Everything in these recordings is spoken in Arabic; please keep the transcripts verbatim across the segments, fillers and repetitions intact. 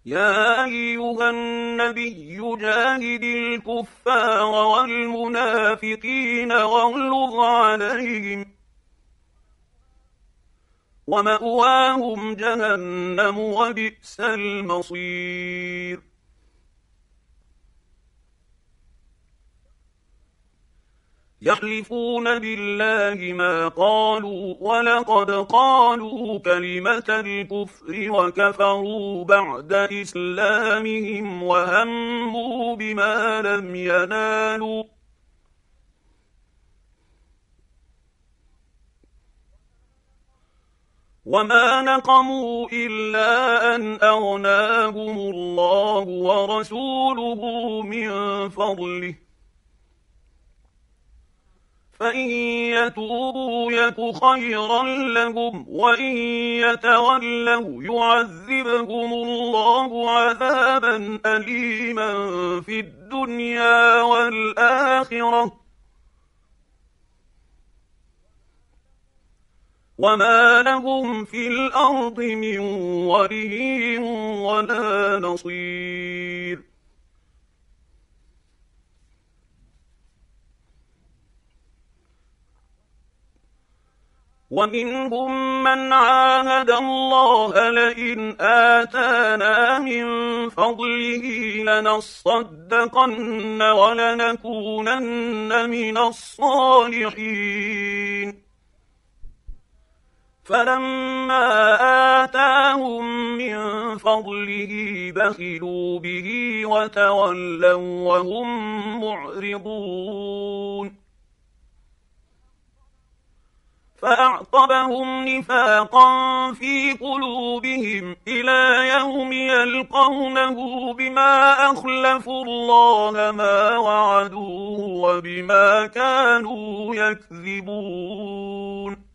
يا أيها النبي جاهد الكفار والمنافقين واغلظ عليهم ومأواهم جهنم وبئس المصير. يحلفون بالله ما قالوا ولقد قالوا كلمة الكفر وكفروا بعد إسلامهم وهموا بما لم ينالوا وما نقموا إلا أن أغناهم الله ورسوله من فضله فإن يتوبوا يك خيرا لهم وإن يتولوا يعذبهم الله عذابا أليما في الدنيا والآخرة وما لهم في الأرض من ولي ولا نصير. ومنهم من عاهد الله لئن آتانا من فضله لنصدقن ولنكونن من الصالحين فلما آتاهم من فضله بخلوا به وتولوا وهم معرضون فأعقبهم نفاقا في قلوبهم إلى يوم يلقونه بما أخلفوا الله ما وعدوه وبما كانوا يكذبون.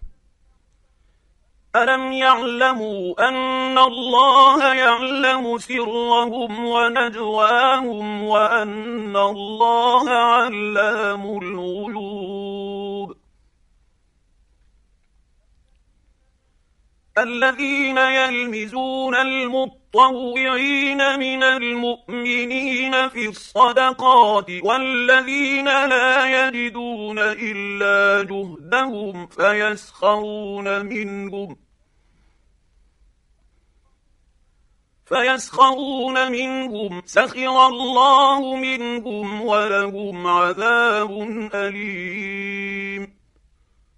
ألم يعلموا أن الله يعلم سرهم ونجواهم وأن الله علام الغيوب. الذين يلمزون المطوعين من المؤمنين في الصدقات والذين لا يجدون إلا جهدهم فيسخرون منهم فيسخرون منهم سخر الله منهم ولهم عذاب أليم.